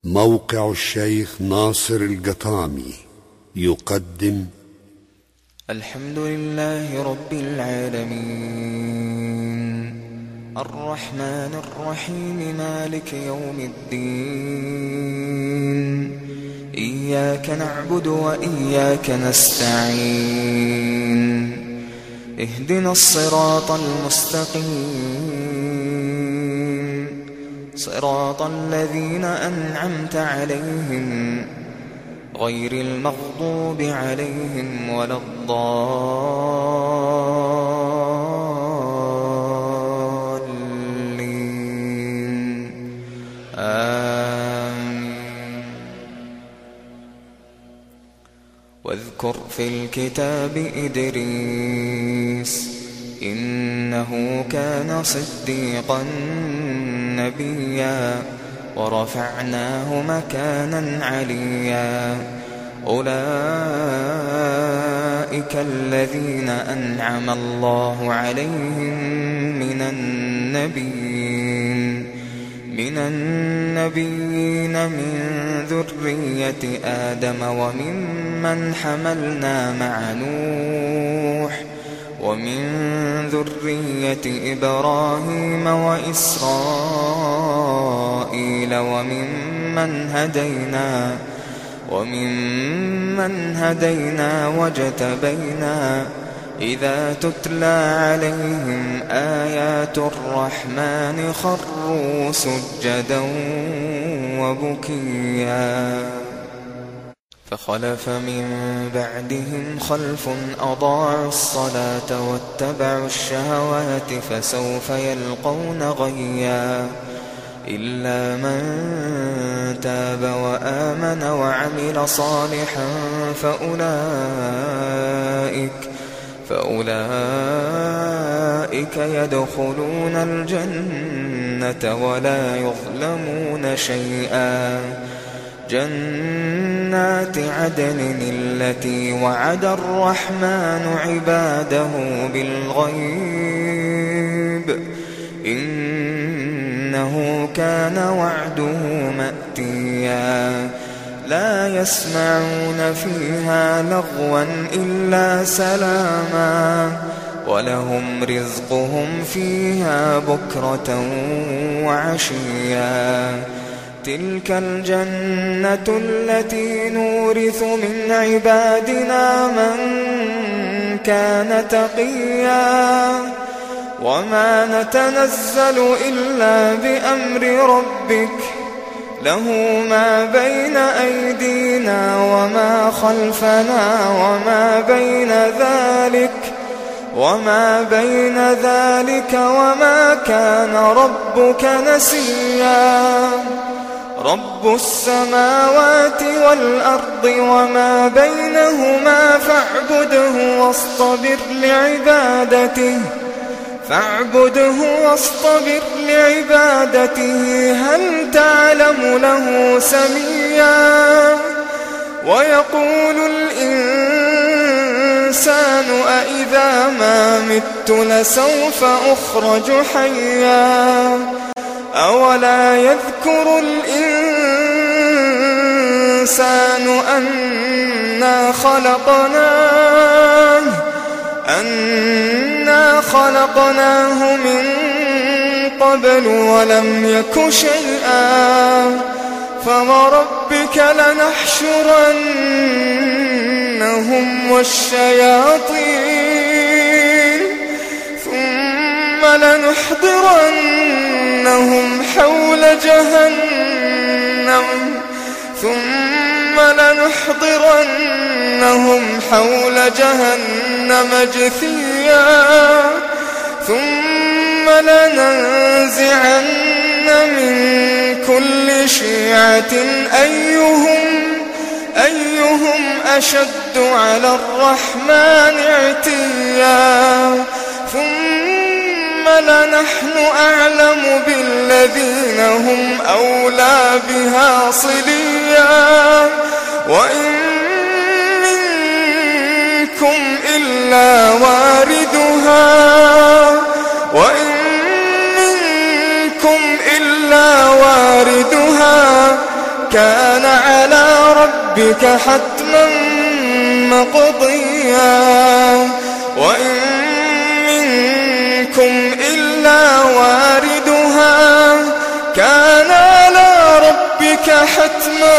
موقع الشيخ ناصر القطامي يقدم الحمد لله رب العالمين الرحمن الرحيم مالك يوم الدين إياك نعبد وإياك نستعين اهدنا الصراط المستقيم صراط الذين أنعمت عليهم غير المغضوب عليهم ولا الضالين آمين. واذكر في الكتاب إدريس إنه كان صديقا نبيا ورفعناه مكانا عليا أولئك الذين أنعم الله عليهم من النبيين من ذرية آدم وممن حملنا مع نوح ومن ذرية إبراهيم وإسرائيل وممن هدينا واجتبينا إذا تتلى عليهم آيات الرحمن خروا سجدا وبكيا فخلف من بعدهم خلف أضاعوا الصلاة واتبعوا الشهوات فسوف يلقون غيا إلا من تاب وآمن وعمل صالحا فأولئك يدخلون الجنة ولا يظلمون شيئا جنات عدن التي وعد الرحمن عباده بالغيب إنه كان وعده مأتيا لا يسمعون فيها لغوا إلا سلاما ولهم رزقهم فيها بكرة وعشيا تلك الجنة التي نورث من عبادنا من كان تقيا وما نتنزل إلا بأمر ربك له ما بين أيدينا وما خلفنا وما بين ذلك وما كان ربك نسيا رب السماوات والأرض وما بينهما فاعبده واصطبر لعبادته هل تعلم له سميا ويقول الإنسان أإذا ما مت لسوف أخرج حيا أولا يذكر الإنسان أنا خلقناه من قبل ولم يك شيئا فوربك لنحشرنهم والشياطين ثم لنحضرنهم حول جهنم جثيا ثم لننزعن من كل شيعة أيهم أشد على الرحمن عتيا ثم لنحن أعلم بالذين هم أولى بها صليا وإن منكم إلا واردها كان على ربك حتما مقضيا وإن منكم إلا واردها كان على ربك حتما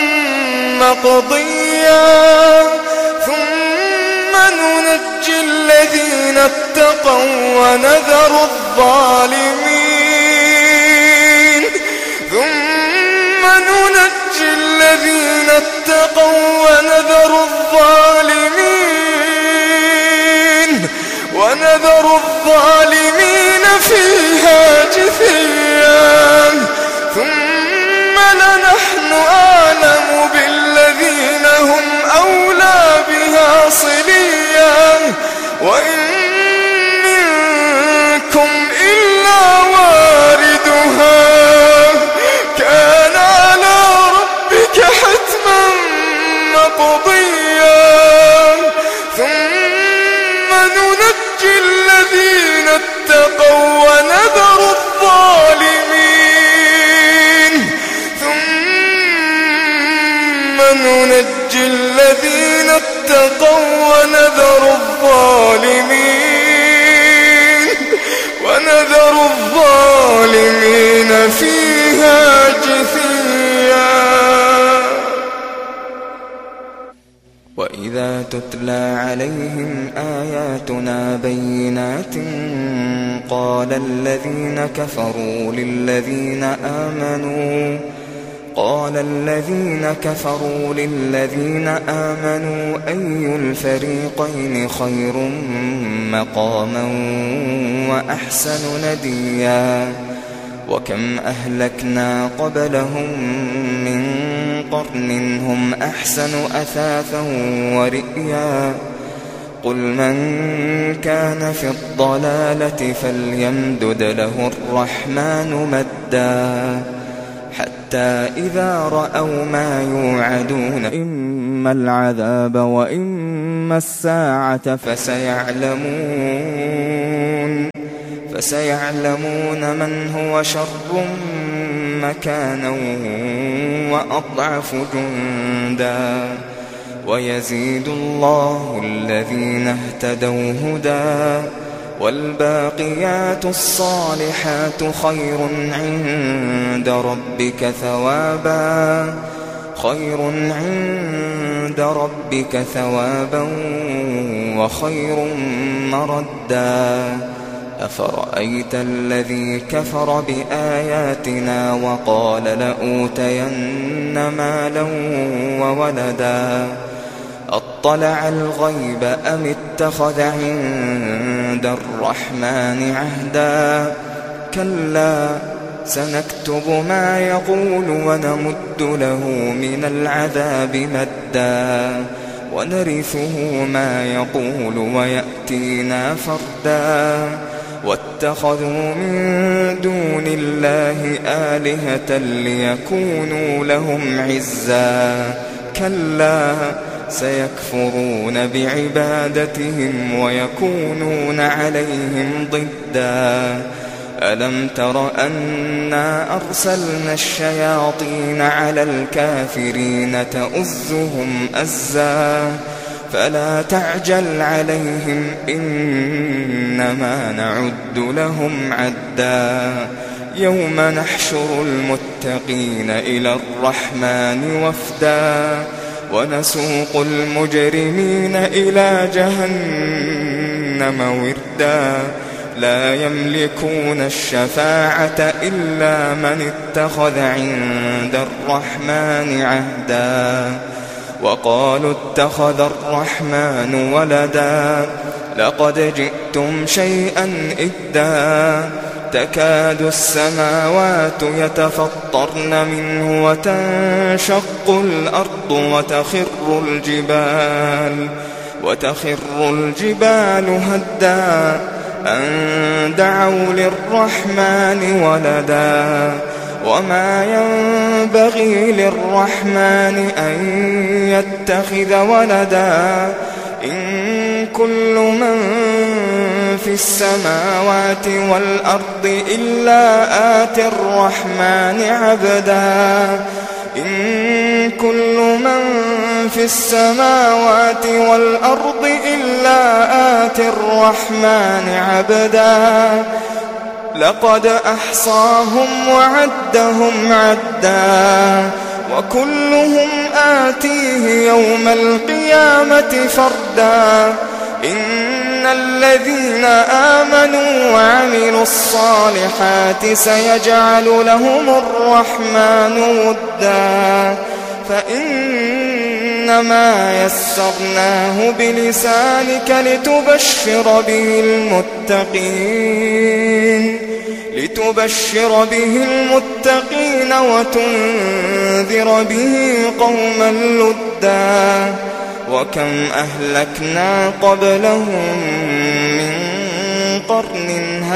مقضيا ثم ننجي الذين اتقوا ونذر الظالمين الذين اتقوا ونذر الظالمين فيها جثيا ثم لنحن أعلم بالذين هم أولى بها صليا وإن منكم إلا واردها كان على ربك حتما مقضيا ثم ننجي الذين اتقوا ونذر الظالمين ونذر الظالمين فيها جثيا. وإذا تتلى عليهم آياتنا بينات قال الذين كفروا للذين آمنوا أي الفريقين خير مقاما وأحسن نديا وكم أهلكنا قبلهم من قرن هم أحسن أثاثا ورئيا قل من كان في الضلالة فليمدد له الرحمن مدا حتى إذا رأوا ما يوعدون إما العذاب وإما الساعة فسيعلمون من هو شر مكانا وأضعف جندا ويزيد الله الذين اهتدوا هدى والباقيات الصالحات خير عند ربك ثوابا وخير مردا أفرأيت الذي كفر بآياتنا وقال لأوتين مالا وولدا أطلع الغيب أم اتخذ عند الرحمن عهدا كلا سنكتب ما يقول ونمد له من العذاب مدا ونرثه ما يقول ويأتينا فردا واتخذوا من دون الله آلهة ليكونوا لهم عزا كلا سيكفرون بعبادتهم ويكونون عليهم ضدا ألم تر أنا أرسلنا الشياطين على الكافرين تؤزهم أزا فلا تعجل عليهم إنما نعد لهم عدا يوم نحشر المتقين إلى الرحمن وفدا ونسوق المجرمين إلى جهنم وردا لا يملكون الشفاعة إلا من اتخذ عند الرحمن عهدا وقالوا اتخذ الرحمن ولدا لقد جئتم شيئا إدا تكاد السماوات يتفطرن منه وتنشق الأرض وتخر الجبال هدا أن دعوا للرحمن ولدا وما ينبغي للرحمن أن يتخذ ولدا إن كل من في السماوات والأرض إلا آتي الرحمن عبدا السماوات والأرض إلا آتي الرحمن عبدا لقد أحصاهم وعدهم عدا وكلهم آتيه يوم القيامة فردا إن الذين آمنوا وعملوا الصالحات سيجعل لهم الرحمن ودا فإنما يسرناه بلسانك لتبشر به المتقين وتنذر به قوما لدا وكم أهلكنا قبلهم من قرن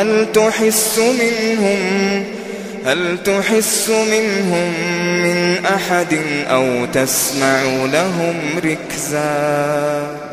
هل تحس منهم من أحد أو تسمع لهم ركزا.